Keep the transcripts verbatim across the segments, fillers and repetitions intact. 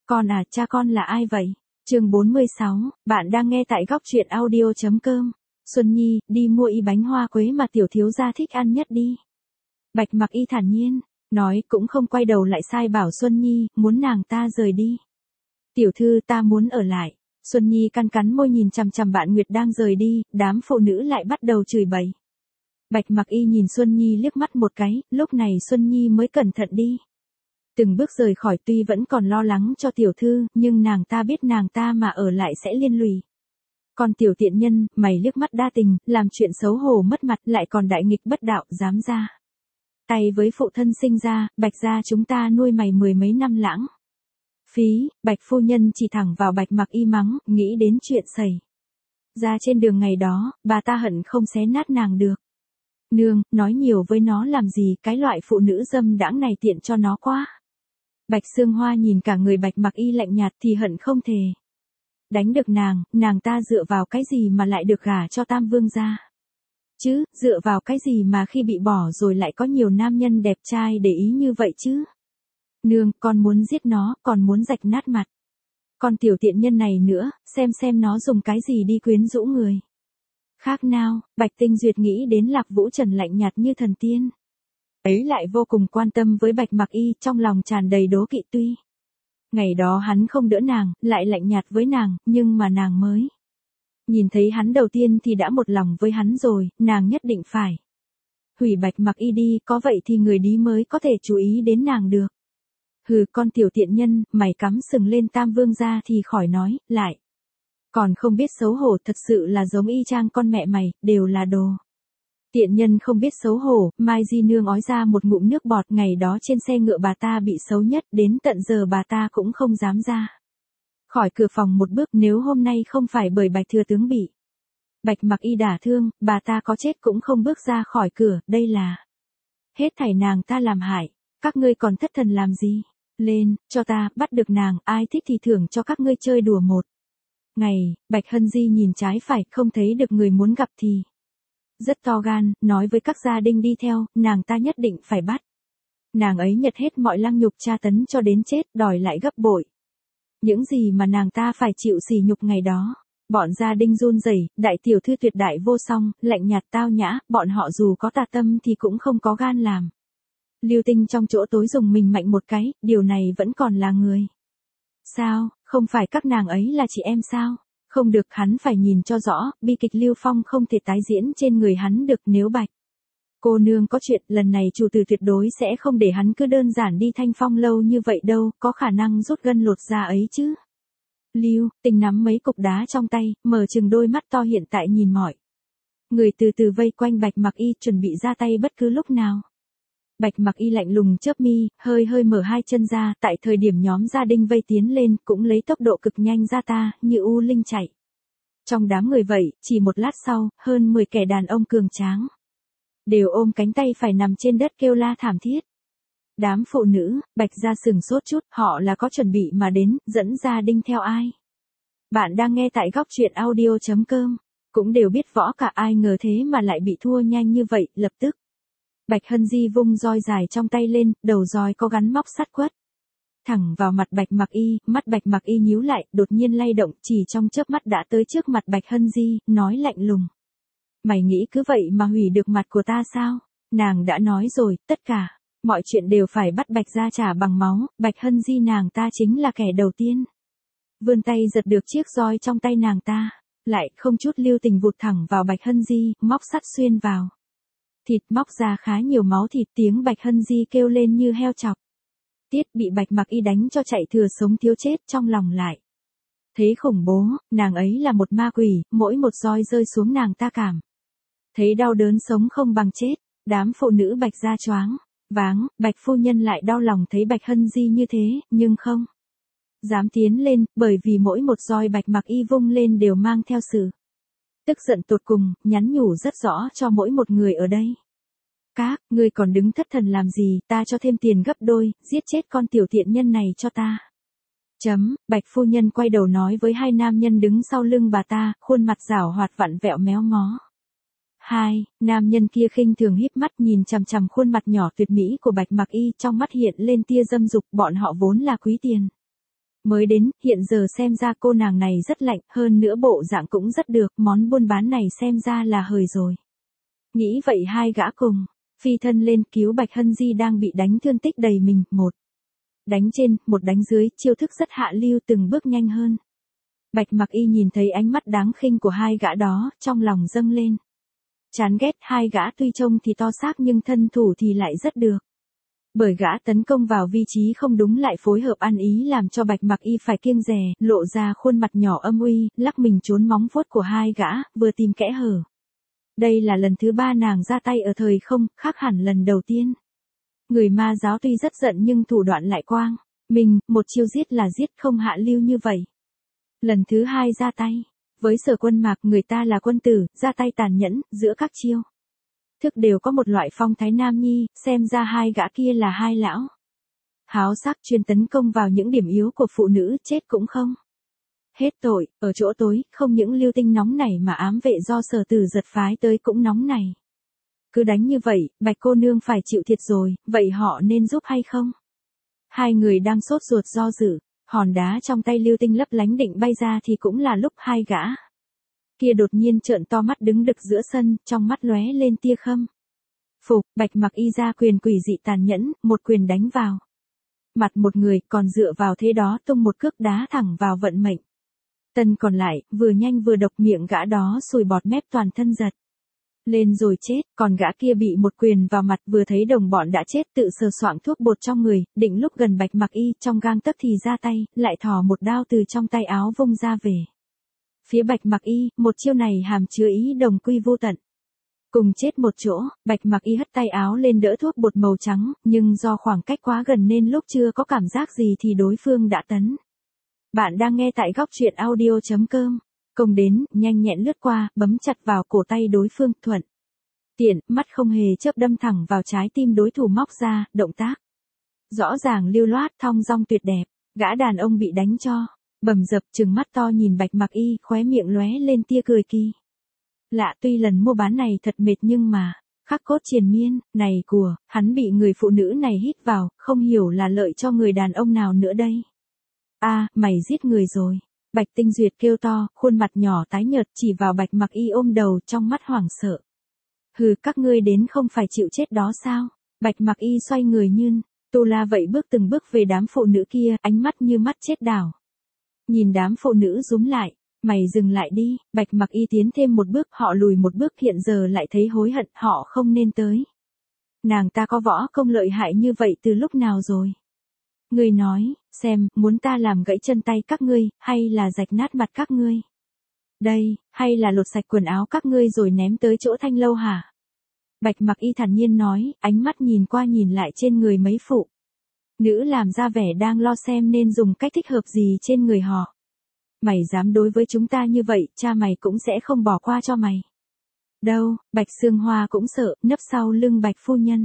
Con à, cha con là ai vậy? Chương bốn mươi sáu, bạn đang nghe tại góc truyện audio chấm com. Xuân Nhi, đi mua y bánh hoa quế mà tiểu thiếu gia thích ăn nhất đi. Bạch Mặc Y thản nhiên, nói cũng không quay đầu lại sai bảo Xuân Nhi, muốn nàng ta rời đi. Tiểu thư ta muốn ở lại. Xuân Nhi cắn cắn môi nhìn chằm chằm Bạn Nguyệt đang rời đi, đám phụ nữ lại bắt đầu chửi bậy. Bạch Mặc Y nhìn Xuân Nhi liếc mắt một cái, lúc này Xuân Nhi mới cẩn thận đi. Từng bước rời khỏi tuy vẫn còn lo lắng cho tiểu thư, nhưng nàng ta biết nàng ta mà ở lại sẽ liên lụy. Còn tiểu tiện nhân, mày liếc mắt đa tình, làm chuyện xấu hổ mất mặt lại còn đại nghịch bất đạo, dám ra tay với phụ thân sinh ra, Bạch gia chúng ta nuôi mày mười mấy năm lãng phí. Bạch phu nhân chỉ thẳng vào Bạch Mặc Y mắng, nghĩ đến chuyện xảy ra trên đường ngày đó, bà ta hận không xé nát nàng được. Nương, nói nhiều với nó làm gì, cái loại phụ nữ dâm đãng này tiện cho nó quá. Bạch Sương Hoa nhìn cả người Bạch Mặc Y lạnh nhạt thì hận không thể đánh được nàng, nàng ta dựa vào cái gì mà lại được gả cho Tam Vương gia? Chứ, dựa vào cái gì mà khi bị bỏ rồi lại có nhiều nam nhân đẹp trai để ý như vậy chứ? Nương, con muốn giết nó, còn muốn rạch nát mặt. Còn tiểu tiện nhân này nữa, xem xem nó dùng cái gì đi quyến rũ người. Khác nào, Bạch Tinh Duyệt nghĩ đến Lạc Vũ Trần lạnh nhạt như thần tiên. Ấy lại vô cùng quan tâm với Bạch Mặc Y, trong lòng tràn đầy đố kỵ tuy. Ngày đó hắn không đỡ nàng, lại lạnh nhạt với nàng, nhưng mà nàng mới nhìn thấy hắn đầu tiên thì đã một lòng với hắn rồi, nàng nhất định phải hủy Bạch Mặc Y đi, có vậy thì người đi mới có thể chú ý đến nàng được. Hừ, con tiểu tiện nhân, mày cắm sừng lên Tam Vương gia thì khỏi nói, lại còn không biết xấu hổ, thật sự là giống y chang con mẹ mày, đều là đồ tiện nhân không biết xấu hổ. Mai Di Nương ói ra một ngụm nước bọt, ngày đó trên xe ngựa bà ta bị xấu nhất, đến tận giờ bà ta cũng không dám ra khỏi cửa phòng một bước, nếu hôm nay không phải bởi Bạch thừa tướng bị Bạch Mặc Y đả thương, bà ta có chết cũng không bước ra khỏi cửa, đây là hết thảy nàng ta làm hại. Các ngươi còn thất thần làm gì? Lên, cho ta, bắt được nàng, ai thích thì thưởng cho các ngươi chơi đùa một ngày. Bạch Hân Di nhìn trái phải, không thấy được người muốn gặp thì rất to gan, nói với các gia đình đi theo, nàng ta nhất định phải bắt nàng ấy nhật hết mọi lăng nhục tra tấn cho đến chết, đòi lại gấp bội những gì mà nàng ta phải chịu sỉ nhục ngày đó. Bọn gia đình run rẩy, đại tiểu thư tuyệt đại vô song, lạnh nhạt tao nhã, bọn họ dù có tà tâm thì cũng không có gan làm Lưu Tinh trong chỗ tối dùng mình mạnh một cái, điều này vẫn còn là người. Sao, không phải các nàng ấy là chị em sao? Không được, hắn phải nhìn cho rõ, bi kịch Lưu Phong không thể tái diễn trên người hắn được. Nếu Bạch cô nương có chuyện, lần này chủ tử tuyệt đối sẽ không để hắn cứ đơn giản đi Thanh Phong lâu như vậy đâu, có khả năng rút gân lột da ấy chứ. Lưu Tinh nắm mấy cục đá trong tay, mở chừng đôi mắt to hiện tại nhìn mọi người từ từ vây quanh Bạch Mặc Y, chuẩn bị ra tay bất cứ lúc nào. Bạch Mặc Y lạnh lùng chớp mi, hơi hơi mở hai chân ra, tại thời điểm nhóm gia đình vây tiến lên, cũng lấy tốc độ cực nhanh ra ta, như u linh chạy trong đám người vậy. Chỉ một lát sau, hơn mười kẻ đàn ông cường tráng đều ôm cánh tay phải nằm trên đất kêu la thảm thiết. Đám phụ nữ, Bạch gia sừng sốt chút, họ là có chuẩn bị mà đến, dẫn gia đình theo ai? Bạn đang nghe tại góc truyện audio chấm com, cũng đều biết võ cả, ai ngờ thế mà lại bị thua nhanh như vậy. Lập tức Bạch Hân Di vung roi dài trong tay lên, đầu roi có gắn móc sắt quất thẳng vào mặt Bạch Mặc Y. Mắt Bạch Mặc Y nhíu lại, đột nhiên lay động, chỉ trong chớp mắt đã tới trước mặt Bạch Hân Di, nói lạnh lùng: mày nghĩ cứ vậy mà hủy được mặt của ta sao? Nàng đã nói rồi, tất cả mọi chuyện đều phải bắt Bạch gia trả bằng máu. Bạch Hân Di nàng ta chính là kẻ đầu tiên vươn tay giật được chiếc roi trong tay nàng ta, lại không chút lưu tình vụt thẳng vào Bạch Hân Di, móc sắt xuyên vào thịt, móc ra khá nhiều máu thịt. Tiếng Bạch Hân Di kêu lên như heo chọc tiết, bị Bạch Mặc Y đánh cho chạy thừa sống thiếu chết, trong lòng lại thấy khủng bố. Nàng ấy là một ma quỷ, mỗi một roi rơi xuống nàng ta cảm thấy đau đớn sống không bằng chết. Đám phụ nữ Bạch gia choáng váng, Bạch phu nhân lại đau lòng thấy Bạch Hân Di như thế, nhưng không dám tiến lên, bởi vì mỗi một roi Bạch Mặc Y vung lên đều mang theo sự tức giận tột cùng, nhắn nhủ rất rõ cho mỗi một người ở đây. Các ngươi còn đứng thất thần làm gì, ta cho thêm tiền gấp đôi, giết chết con tiểu tiện nhân này cho ta. Chấm, Bạch phu nhân quay đầu nói với hai nam nhân đứng sau lưng bà ta, khuôn mặt giảo hoạt vặn vẹo méo mó. Hai, nam nhân kia khinh thường híp mắt nhìn chằm chằm khuôn mặt nhỏ tuyệt mỹ của Bạch Mặc Y, trong mắt hiện lên tia dâm dục, bọn họ vốn là quý tiền Mới đến, hiện giờ xem ra cô nàng này rất lạnh, hơn nữa bộ dạng cũng rất được, món buôn bán này xem ra là hời rồi. Nghĩ vậy hai gã cùng, phi thân lên cứu Bạch Hân Di đang bị đánh thương tích đầy mình, một đánh trên, một đánh dưới, chiêu thức rất hạ lưu từng bước nhanh hơn. Bạch Mặc Y nhìn thấy ánh mắt đáng khinh của hai gã đó, trong lòng dâng lên. Chán ghét, hai gã tuy trông thì to xác nhưng thân thủ thì lại rất được. Bởi gã tấn công vào vị trí không đúng lại phối hợp ăn ý làm cho Bạch Mặc Y phải kiêng dè, lộ ra khuôn mặt nhỏ âm uy, lắc mình trốn móng vuốt của hai gã, vừa tìm kẽ hở. Đây là lần thứ ba nàng ra tay ở thời không, khác hẳn lần đầu tiên. Người ma giáo tuy rất giận nhưng thủ đoạn lại quang. Mình, một chiêu giết là giết không hạ lưu như vậy. Lần thứ hai ra tay. Với Sở Quân Mạc người ta là quân tử, ra tay tàn nhẫn, giữa các chiêu thức đều có một loại phong thái nam nhi, xem ra hai gã kia là hai lão háo sắc chuyên tấn công vào những điểm yếu của phụ nữ, chết cũng không hết tội. Ở chỗ tối, không những lưu tinh nóng này mà ám vệ do Sở Tử giật phái tới cũng nóng này. Cứ đánh như vậy, Bạch cô nương phải chịu thiệt rồi, vậy họ nên giúp hay không? Hai người đang sốt ruột do dự, hòn đá trong tay lưu tinh lấp lánh định bay ra thì cũng là lúc hai gã kia đột nhiên trợn to mắt đứng đực giữa sân, trong mắt lóe lên tia khâm phục. Bạch Mặc Y ra quyền quỷ dị tàn nhẫn, một quyền đánh vào mặt một người, còn dựa vào thế đó tung một cước đá thẳng vào vận mệnh. Tân còn lại, vừa nhanh vừa độc, miệng gã đó sùi bọt mép, toàn thân giật lên rồi chết, còn gã kia bị một quyền vào mặt, vừa thấy đồng bọn đã chết tự sờ soạng thuốc bột trong người, định lúc gần Bạch Mặc Y trong gang tấc thì ra tay, lại thò một đao từ trong tay áo vung ra về phía Bạch Mặc Y, một chiêu này hàm chứa ý đồng quy vô tận. Cùng chết một chỗ, Bạch Mặc Y hất tay áo lên đỡ thuốc bột màu trắng, nhưng do khoảng cách quá gần nên lúc chưa có cảm giác gì thì đối phương đã tấn. Bạn đang nghe tại góc truyện audio chấm com. Công đến, nhanh nhẹn lướt qua, bấm chặt vào cổ tay đối phương, thuận tiện, mắt không hề chớp đâm thẳng vào trái tim đối thủ, móc ra, động tác rõ ràng lưu loát, thong dong tuyệt đẹp. Gã đàn ông bị đánh cho bầm dập, trừng mắt to nhìn Bạch Mặc Y, khóe miệng lóe lên tia cười kỳ lạ. Tuy lần mua bán này thật mệt nhưng mà khắc cốt triền miên này của hắn bị người phụ nữ này hít vào, không hiểu là lợi cho người đàn ông nào nữa đây. A, mày giết người rồi. Bạch Tinh Duyệt kêu to, khuôn mặt nhỏ tái nhợt, chỉ vào Bạch Mặc Y ôm đầu, trong mắt hoảng sợ. Hừ, các ngươi đến không phải chịu chết đó sao? Bạch Mặc Y xoay người như tu la vậy, bước từng bước về đám phụ nữ kia, ánh mắt như mắt chết đảo. Nhìn đám phụ nữ rúm lại, mày dừng lại đi. Bạch Mặc Y tiến thêm một bước, họ lùi một bước, hiện giờ lại thấy hối hận, họ không nên tới. Nàng ta có võ công lợi hại như vậy từ lúc nào rồi? Ngươi nói, xem, muốn ta làm gãy chân tay các ngươi, hay là rạch nát mặt các ngươi? Đây, hay là lột sạch quần áo các ngươi rồi ném tới chỗ Thanh Lâu hả? Bạch Mặc Y thản nhiên nói, ánh mắt nhìn qua nhìn lại trên người mấy phụ nữ làm ra vẻ đang lo xem nên dùng cách thích hợp gì trên người họ. Mày dám đối với chúng ta như vậy, cha mày cũng sẽ không bỏ qua cho mày đâu. Bạch Sương Hoa cũng sợ, nấp sau lưng Bạch phu nhân.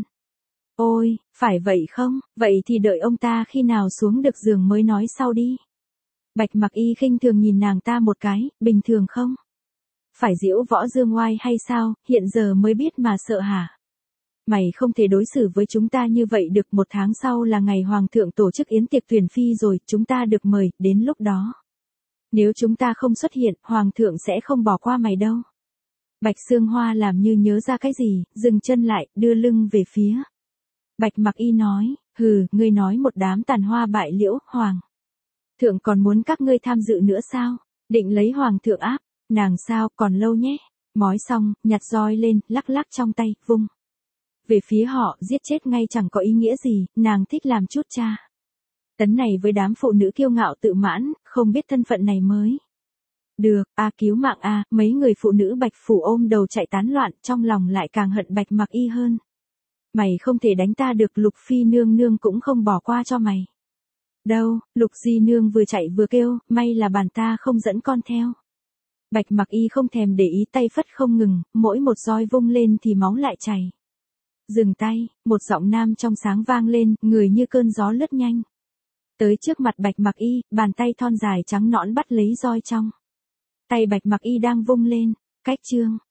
Ôi, phải vậy không? Vậy thì đợi ông ta khi nào xuống được giường mới nói sau đi. Bạch Mặc Y khinh thường nhìn nàng ta một cái, bình thường không? Phải giễu võ dương oai hay sao, hiện giờ mới biết mà sợ hả? Mày không thể đối xử với chúng ta như vậy được. Một tháng sau là ngày Hoàng thượng tổ chức yến tiệc tuyển phi rồi, chúng ta được mời, đến lúc đó nếu chúng ta không xuất hiện, Hoàng thượng sẽ không bỏ qua mày đâu. Bạch Sương Hoa làm như nhớ ra cái gì, dừng chân lại, đưa lưng về phía Bạch Mặc Y nói, hừ, ngươi nói một đám tàn hoa bại liễu, Hoàng thượng còn muốn các ngươi tham dự nữa sao? Định lấy Hoàng thượng áp nàng sao? Còn lâu nhé. Mói xong, nhặt roi lên, lắc lắc trong tay, vung về phía họ, giết chết ngay chẳng có ý nghĩa gì, nàng thích làm chút cha tấn này với đám phụ nữ kiêu ngạo tự mãn, không biết thân phận này mới được. A, cứu mạng a. Mấy người phụ nữ Bạch phủ ôm đầu chạy tán loạn, trong lòng lại càng hận Bạch Mặc Y hơn. Mày không thể đánh ta được, Lục Phi nương nương cũng không bỏ qua cho mày đâu. Lục Di nương vừa chạy vừa kêu, may là bàn ta không dẫn con theo. Bạch Mặc Y không thèm để ý, tay phất không ngừng, mỗi một roi vung lên thì máu lại chảy. Dừng tay, một giọng nam trong sáng vang lên, người như cơn gió lướt nhanh tới trước mặt Bạch Mặc Y, bàn tay thon dài trắng nõn bắt lấy roi trong tay Bạch Mặc Y đang vung lên. Cách chương